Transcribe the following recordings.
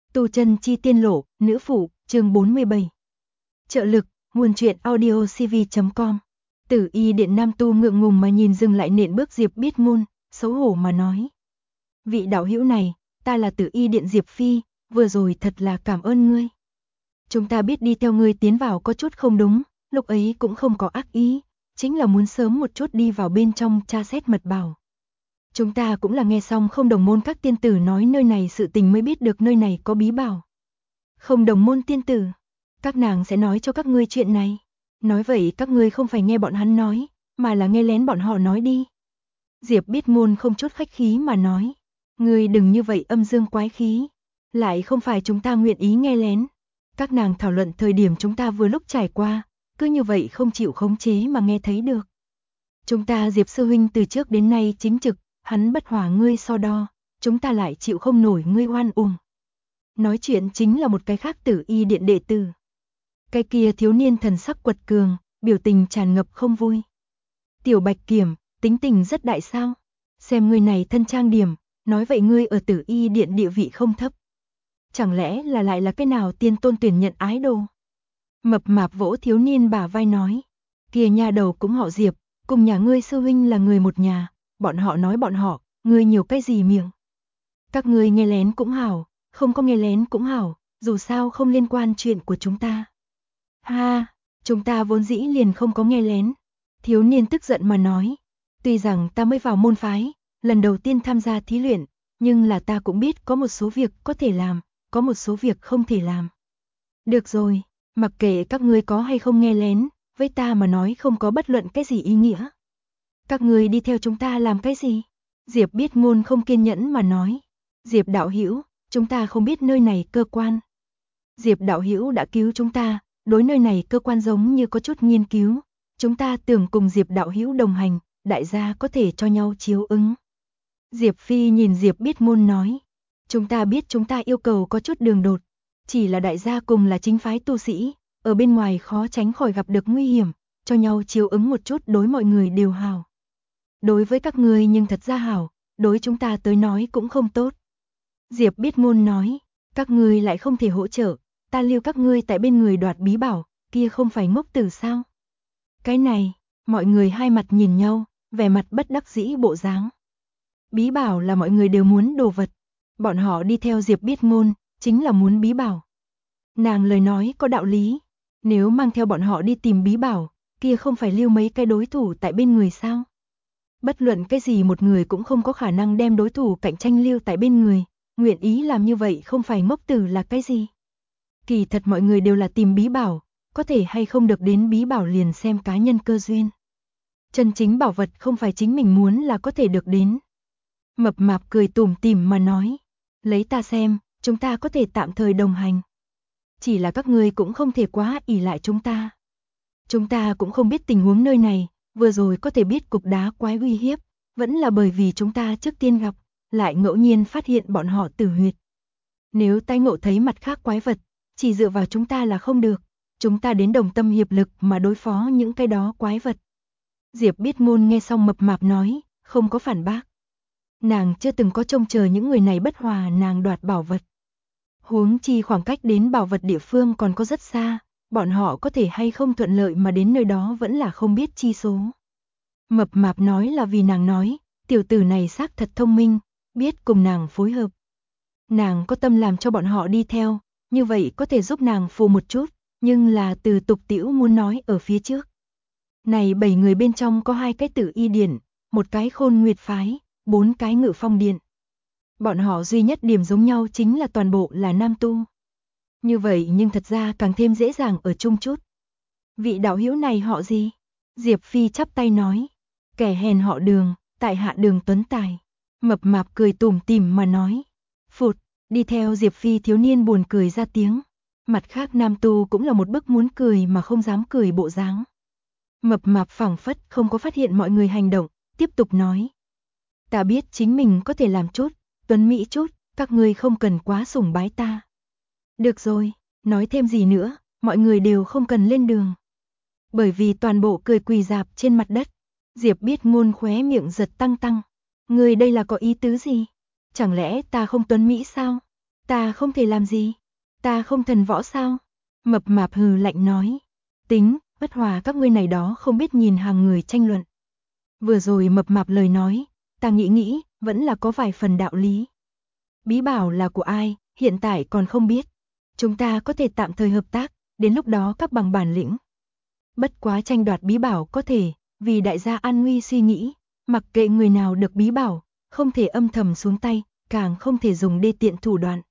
Tu chân chi tiên lộ, nữ phụ, chương 47. Trợ lực, nguồn truyện audio cv.com. Tử Y điện nam tu ngượng ngùng mà nhìn dừng lại nện bước Diệp Biết Ngôn, xấu hổ mà nói. Vị đạo hữu này, ta là Tử Y điện Diệp Phi, vừa rồi thật là cảm ơn ngươi. Chúng ta biết đi theo ngươi tiến vào có chút không đúng, lúc ấy cũng không có ác ý, chính là muốn sớm một chút đi vào bên trong tra xét mật bảo. Chúng ta cũng là nghe xong không đồng môn các tiên tử nói nơi này sự tình mới biết được nơi này có bí bảo. Không đồng môn tiên tử, các nàng sẽ nói cho các ngươi chuyện này. Nói vậy các ngươi không phải nghe bọn hắn nói, mà là nghe lén bọn họ nói đi. Diệp Biết Ngôn không chút khách khí mà nói. Ngươi đừng như vậy âm dương quái khí. Lại không phải chúng ta nguyện ý nghe lén. Các nàng thảo luận thời điểm chúng ta vừa lúc trải qua, cứ như vậy không chịu khống chế mà nghe thấy được. Chúng ta Diệp sư huynh từ trước đến nay chính trực, hắn bất hòa ngươi so đo, chúng ta lại chịu không nổi ngươi oan uổng. Nói chuyện chính là một cái khác Tử Y điện đệ tử. Cái kia thiếu niên thần sắc quật cường, biểu tình tràn ngập không vui. Tiểu Bạch Kiểm, tính tình rất đại sao? Xem ngươi này thân trang điểm, nói vậy ngươi ở Tử Y điện địa vị không thấp. Chẳng lẽ là lại là cái nào tiên tôn tuyển nhận ái đồ? Mập mạp vỗ thiếu niên bả vai nói. Kia nhà đầu cũng họ Diệp, cùng nhà ngươi sư huynh là người một nhà, bọn họ nói bọn họ, ngươi nhiều cái gì miệng. Các ngươi nghe lén cũng hảo, không có nghe lén cũng hảo, dù sao không liên quan chuyện của chúng ta. Ha, chúng ta vốn dĩ liền không có nghe lén. Thiếu niên tức giận mà nói, tuy rằng ta mới vào môn phái, lần đầu tiên tham gia thí luyện, nhưng là ta cũng biết có một số việc có thể làm, có một số việc không thể làm. Được rồi, mặc kệ các ngươi có hay không nghe lén, với ta mà nói không có bất luận cái gì ý nghĩa. Các ngươi đi theo chúng ta làm cái gì? Diệp Biết Ngôn không kiên nhẫn mà nói. Diệp đạo hữu, chúng ta không biết nơi này cơ quan. Diệp đạo hữu đã cứu chúng ta, đối nơi này cơ quan giống như có chút nghiên cứu. Chúng ta tưởng cùng Diệp đạo hữu đồng hành, đại gia có thể cho nhau chiếu ứng. Diệp Phi nhìn Diệp Biết Ngôn nói. Chúng ta biết chúng ta yêu cầu có chút đường đột. Chỉ là đại gia cùng là chính phái tu sĩ, ở bên ngoài khó tránh khỏi gặp được nguy hiểm, cho nhau chiếu ứng một chút đối mọi người đều hảo. Đối với các ngươi nhưng thật ra hảo, đối chúng ta tới nói cũng không tốt. Diệp Biết Ngôn nói, các ngươi lại không thể hỗ trợ, ta lưu các ngươi tại bên người đoạt bí bảo, kia không phải ngốc tử sao? Cái này, mọi người hai mặt nhìn nhau, vẻ mặt bất đắc dĩ bộ dáng. Bí bảo là mọi người đều muốn đồ vật, bọn họ đi theo Diệp Biết Ngôn, chính là muốn bí bảo. Nàng lời nói có đạo lý, nếu mang theo bọn họ đi tìm bí bảo, kia không phải lưu mấy cái đối thủ tại bên người sao? Bất luận cái gì một người cũng không có khả năng đem đối thủ cạnh tranh lưu tại bên người, nguyện ý làm như vậy không phải ngốc tử là cái gì? Kỳ thật mọi người đều là tìm bí bảo, có thể hay không được đến bí bảo liền xem cá nhân cơ duyên. Chân chính bảo vật không phải chính mình muốn là có thể được đến. Mập mạp cười tủm tỉm mà nói, lấy ta xem, chúng ta có thể tạm thời đồng hành. Chỉ là các ngươi cũng không thể quá ỷ lại chúng ta. Chúng ta cũng không biết tình huống nơi này, vừa rồi có thể biết cục đá quái uy hiếp, vẫn là bởi vì chúng ta trước tiên gặp, lại ngẫu nhiên phát hiện bọn họ tử huyệt. Nếu tai ngộ thấy mặt khác quái vật, chỉ dựa vào chúng ta là không được, chúng ta đến đồng tâm hiệp lực mà đối phó những cái đó quái vật. Diệp Biết Ngôn nghe xong mập mạp nói, không có phản bác. Nàng chưa từng có trông chờ những người này bất hòa nàng đoạt bảo vật. Huống chi khoảng cách đến bảo vật địa phương còn có rất xa, bọn họ có thể hay không thuận lợi mà đến nơi đó vẫn là không biết chi số. Mập mạp nói là vì nàng nói, tiểu tử này xác thật thông minh, biết cùng nàng phối hợp. Nàng có tâm làm cho bọn họ đi theo, như vậy có thể giúp nàng phù một chút, nhưng là từ tục tĩu muốn nói ở phía trước. Này 7 người bên trong có 2 cái Tử Y điện, một cái Khôn Nguyệt phái, 4 cái Ngự Phong điện. Bọn họ duy nhất điểm giống nhau chính là toàn bộ là nam tu. Như vậy nhưng thật ra càng thêm dễ dàng ở chung chút. Vị đạo hữu này họ gì? Diệp Phi chắp tay nói. Kẻ hèn họ Đường, tại hạ Đường Tuấn Tài. Mập mạp cười tủm tỉm mà nói. Phụt, đi theo Diệp Phi thiếu niên buồn cười ra tiếng. Mặt khác nam tu cũng là một bức muốn cười mà không dám cười bộ dáng. Mập mạp phảng phất không có phát hiện mọi người hành động, tiếp tục nói. Ta biết chính mình có thể làm chút, tuấn mỹ chút, các ngươi không cần quá sủng bái ta. Được rồi, nói thêm gì nữa, mọi người đều không cần lên đường. Bởi vì toàn bộ cười quỳ rạp trên mặt đất, Diệp Biết Ngôn khóe miệng giật tăng tăng. Ngươi đây là có ý tứ gì? Chẳng lẽ ta không tuấn mỹ sao? Ta không thể làm gì? Ta không thần võ sao? Mập mạp hừ lạnh nói. Tính, bất hòa các ngươi này đó không biết nhìn hàng người tranh luận. Vừa rồi mập mạp lời nói, ta nghĩ, vẫn là có vài phần đạo lý. Bí bảo là của ai, hiện tại còn không biết. Chúng ta có thể tạm thời hợp tác, đến lúc đó các bằng bản lĩnh. Bất quá tranh đoạt bí bảo có thể, vì đại gia an nguy suy nghĩ, mặc kệ người nào được bí bảo, không thể âm thầm xuống tay, càng không thể dùng đê tiện thủ đoạn.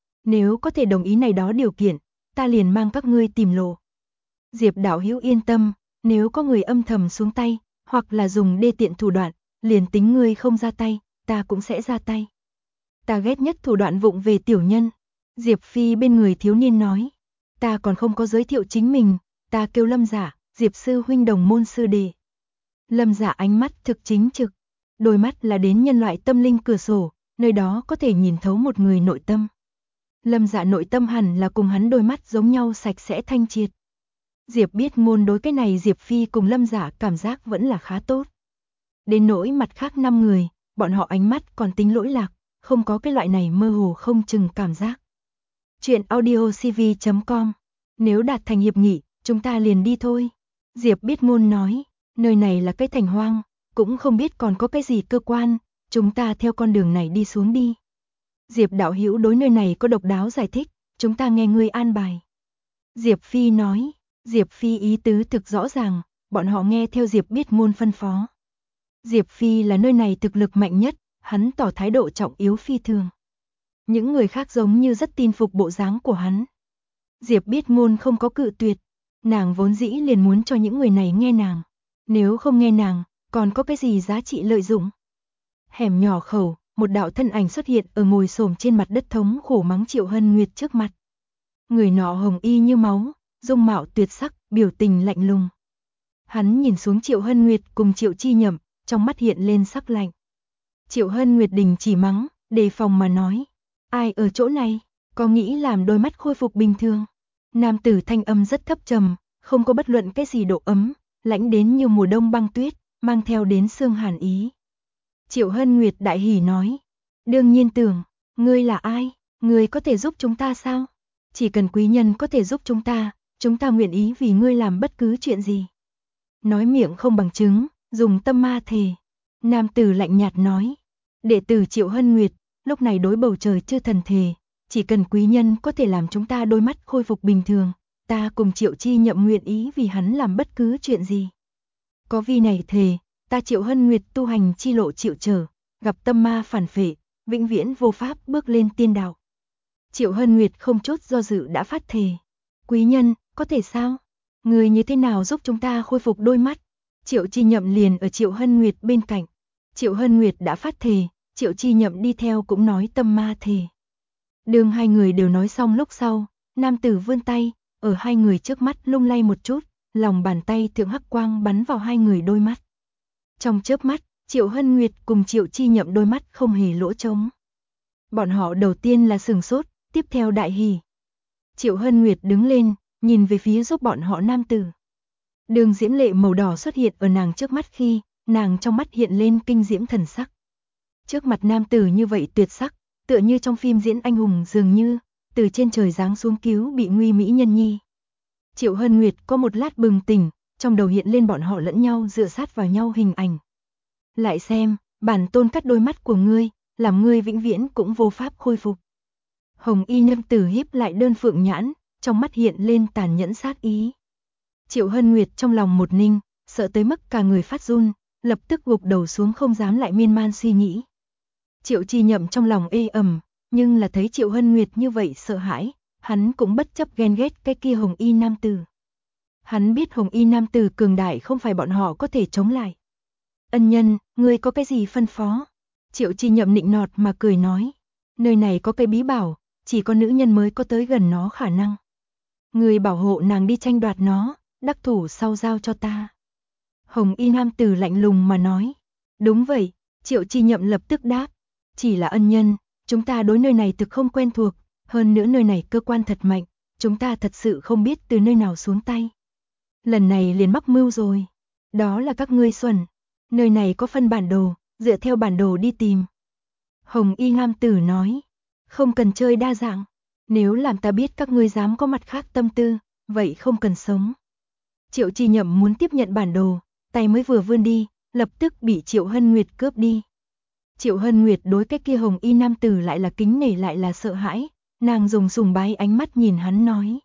Nếu có thể đồng ý này đó điều kiện, ta liền mang các ngươi tìm lộ. Diệp đạo hữu yên tâm, nếu có người âm thầm xuống tay, hoặc là dùng đê tiện thủ đoạn, liền tính ngươi không ra tay, ta cũng sẽ ra tay. Ta ghét nhất thủ đoạn vụng về tiểu nhân. Diệp Phi bên người thiếu niên nói. Ta còn không có giới thiệu chính mình, ta kêu Lâm Dạ, Diệp sư huynh đồng môn sư đệ. Lâm Dạ ánh mắt thực chính trực, đôi mắt là đến nhân loại tâm linh cửa sổ, nơi đó có thể nhìn thấu một người nội tâm. Lâm Dạ nội tâm hẳn là cùng hắn đôi mắt giống nhau sạch sẽ thanh triệt. Diệp biết ngôn đối cái này Diệp Phi cùng Lâm Dạ cảm giác vẫn là khá tốt. Đến nỗi mặt khác 5 người, bọn họ ánh mắt còn tính lỗi lạc, không có cái loại này mơ hồ không chừng cảm giác. Chuyện audiocv.com. Nếu đạt thành hiệp nghị, chúng ta liền đi thôi. Diệp biết ngôn nói, nơi này là cái thành hoang, cũng không biết còn có cái gì cơ quan, chúng ta theo con đường này đi xuống đi. Diệp đạo hữu đối nơi này có độc đáo giải thích, chúng ta nghe ngươi an bài. Diệp Phi nói, Diệp Phi ý tứ thực rõ ràng, bọn họ nghe theo Diệp biết ngôn phân phó. Diệp Phi là nơi này thực lực mạnh nhất, hắn tỏ thái độ trọng yếu phi thường. Những người khác giống như rất tin phục bộ dáng của hắn. Diệp biết ngôn không có cự tuyệt, nàng vốn dĩ liền muốn cho những người này nghe nàng. Nếu không nghe nàng, còn có cái gì giá trị lợi dụng? Hẻm nhỏ khẩu, một đạo thân ảnh xuất hiện ở ngồi xổm trên mặt đất thống khổ mắng Triệu Hân Nguyệt trước mặt. Người nọ hồng y như máu, dung mạo tuyệt sắc, biểu tình lạnh lùng. Hắn nhìn xuống Triệu Hân Nguyệt cùng Triệu Chi Nhậm, trong mắt hiện lên sắc lạnh. Triệu Hân Nguyệt đình chỉ mắng, đề phòng mà nói. Ai ở chỗ này, có nghĩ làm đôi mắt khôi phục bình thường? Nam tử thanh âm rất thấp trầm, không có bất luận cái gì độ ấm, lạnh đến như mùa đông băng tuyết, mang theo đến xương hàn ý. Triệu Hân Nguyệt đại hỉ nói. Đương nhiên tưởng, ngươi là ai? Ngươi có thể giúp chúng ta sao? Chỉ cần quý nhân có thể giúp chúng ta nguyện ý vì ngươi làm bất cứ chuyện gì. Nói miệng không bằng chứng, dùng tâm ma thề. Nam tử lạnh nhạt nói. Đệ tử Triệu Hân Nguyệt, lúc này đối bầu trời chư thần thề, chỉ cần quý nhân có thể làm chúng ta đôi mắt khôi phục bình thường, ta cùng Triệu Chi Nhậm nguyện ý vì hắn làm bất cứ chuyện gì. Có vi này thề, ta Triệu Hân Nguyệt tu hành chi lộ chịu trở, gặp tâm ma phản phệ, vĩnh viễn vô pháp bước lên tiên đạo. Triệu Hân Nguyệt không chút do dự đã phát thề. Quý nhân, có thể sao? Người như thế nào giúp chúng ta khôi phục đôi mắt? Triệu Chi Nhậm liền ở Triệu Hân Nguyệt bên cạnh. Triệu Hân Nguyệt đã phát thề, Triệu Chi Nhậm đi theo cũng nói tâm ma thề. Đường hai người đều nói xong lúc sau, nam tử vươn tay, ở hai người trước mắt lung lay một chút, lòng bàn tay thượng hắc quang bắn vào hai người đôi mắt. Trong chớp mắt, Triệu Hân Nguyệt cùng Triệu Chi Nhậm đôi mắt không hề lỗ trống. Bọn họ đầu tiên là sừng sốt, tiếp theo đại hỉ. Triệu Hân Nguyệt đứng lên, nhìn về phía giúp bọn họ nam tử. Đường diễm lệ màu đỏ xuất hiện ở nàng trước mắt khi, nàng trong mắt hiện lên kinh diễm thần sắc. Trước mặt nam tử như vậy tuyệt sắc, tựa như trong phim diễn anh hùng dường như, từ trên trời giáng xuống cứu bị nguy mỹ nhân nhi. Triệu Hân Nguyệt có một lát bừng tỉnh, trong đầu hiện lên bọn họ lẫn nhau dựa sát vào nhau hình ảnh. Lại xem, bản tôn cắt đôi mắt của ngươi, làm ngươi vĩnh viễn cũng vô pháp khôi phục. Hồng y nam tử híp lại đơn phượng nhãn, trong mắt hiện lên tàn nhẫn sát ý. Triệu Hân Nguyệt trong lòng một ninh, sợ tới mức cả người phát run, lập tức gục đầu xuống không dám lại miên man suy nghĩ. Triệu Chi Nhậm trong lòng ê ẩm, nhưng là thấy Triệu Hân Nguyệt như vậy sợ hãi, hắn cũng bất chấp ghen ghét cái kia hồng y nam tử. Hắn biết hồng y nam tử cường đại không phải bọn họ có thể chống lại. Ân nhân, ngươi có cái gì phân phó? Triệu Chi Nhậm nịnh nọt mà cười nói. Nơi này có cái bí bảo, chỉ có nữ nhân mới có tới gần nó khả năng. Ngươi bảo hộ nàng đi tranh đoạt nó, đắc thủ sau giao cho ta. Hồng y nam tử lạnh lùng mà nói. Đúng vậy, Triệu Chi Nhậm lập tức đáp. Chỉ là ân nhân, chúng ta đối nơi này thực không quen thuộc, hơn nữa nơi này cơ quan thật mạnh, chúng ta thật sự không biết từ nơi nào xuống tay. Lần này liền mắc mưu rồi. Đó là các ngươi xuẩn. Nơi này có phân bản đồ, dựa theo bản đồ đi tìm. Hồng y nam tử nói. Không cần chơi đa dạng. Nếu làm ta biết các ngươi dám có mặt khác tâm tư, vậy không cần sống. Triệu Chi Nhậm muốn tiếp nhận bản đồ, tay mới vừa vươn đi, lập tức bị Triệu Hân Nguyệt cướp đi. Triệu Hân Nguyệt đối cái kia hồng y nam tử lại là kính nể lại là sợ hãi, nàng dùng sùng bái ánh mắt nhìn hắn nói.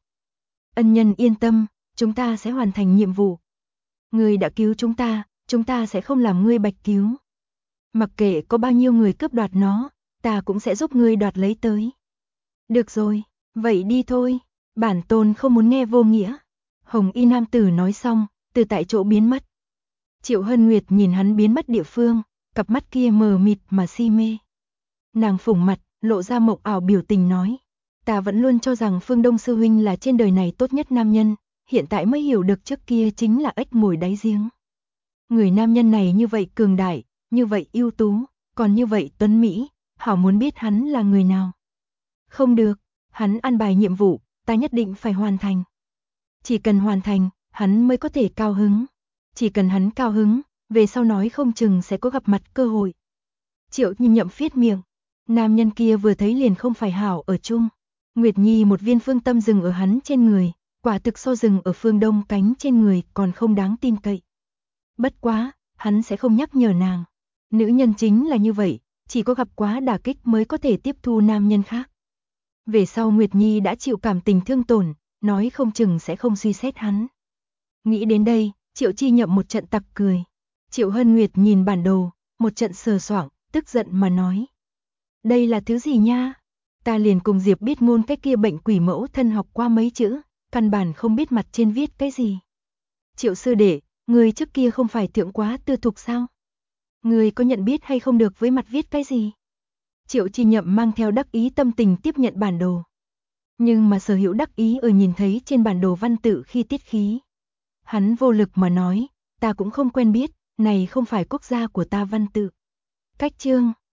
Ân nhân yên tâm, chúng ta sẽ hoàn thành nhiệm vụ. Ngươi đã cứu chúng ta sẽ không làm ngươi bạch cứu. Mặc kệ có bao nhiêu người cướp đoạt nó, ta cũng sẽ giúp ngươi đoạt lấy tới. Được rồi, vậy đi thôi, bản tôn không muốn nghe vô nghĩa. Hồng y nam tử nói xong, từ tại chỗ biến mất. Triệu Hân Nguyệt nhìn hắn biến mất địa phương, cặp mắt kia mờ mịt mà si mê. Nàng phủng mặt, lộ ra mộng ảo biểu tình nói. Ta vẫn luôn cho rằng Phương Đông sư huynh là trên đời này tốt nhất nam nhân, hiện tại mới hiểu được trước kia chính là ếch ngồi đáy giếng. Người nam nhân này như vậy cường đại, như vậy ưu tú, còn như vậy tuấn mỹ, hảo muốn biết hắn là người nào. Không được, hắn an bài nhiệm vụ, ta nhất định phải hoàn thành. Chỉ cần hoàn thành, hắn mới có thể cao hứng. Chỉ cần hắn cao hứng, về sau nói không chừng sẽ có gặp mặt cơ hội. Triệu Như Nhậm phiết miệng. Nam nhân kia vừa thấy liền không phải hảo ở chung. Nguyệt Nhi một viên phương tâm rừng ở hắn trên người, quả thực so rừng ở phương đông cánh trên người còn không đáng tin cậy. Bất quá, hắn sẽ không nhắc nhở nàng. Nữ nhân chính là như vậy, chỉ có gặp quá đả kích mới có thể tiếp thu nam nhân khác. Về sau Nguyệt Nhi đã chịu cảm tình thương tổn, nói không chừng sẽ không suy xét hắn. Nghĩ đến đây, Triệu Chi Nhậm một trận tặc cười. Triệu Hân Nguyệt nhìn bản đồ, một trận sờ soạng, tức giận mà nói. Đây là thứ gì nha? Ta liền cùng Diệp Biết Ngôn cái kia bệnh quỷ mẫu thân học qua mấy chữ, căn bản không biết mặt trên viết cái gì. Triệu sư đệ, người trước kia không phải thượng quá tư thục sao? Người có nhận biết hay không được với mặt viết cái gì? Triệu Chi Nhậm mang theo đắc ý tâm tình tiếp nhận bản đồ. Nhưng mà Sở Hữu đắc ý ở nhìn thấy trên bản đồ văn tự khi tiết khí. Hắn vô lực mà nói, ta cũng không quen biết, này không phải quốc gia của ta văn tự. Cách chương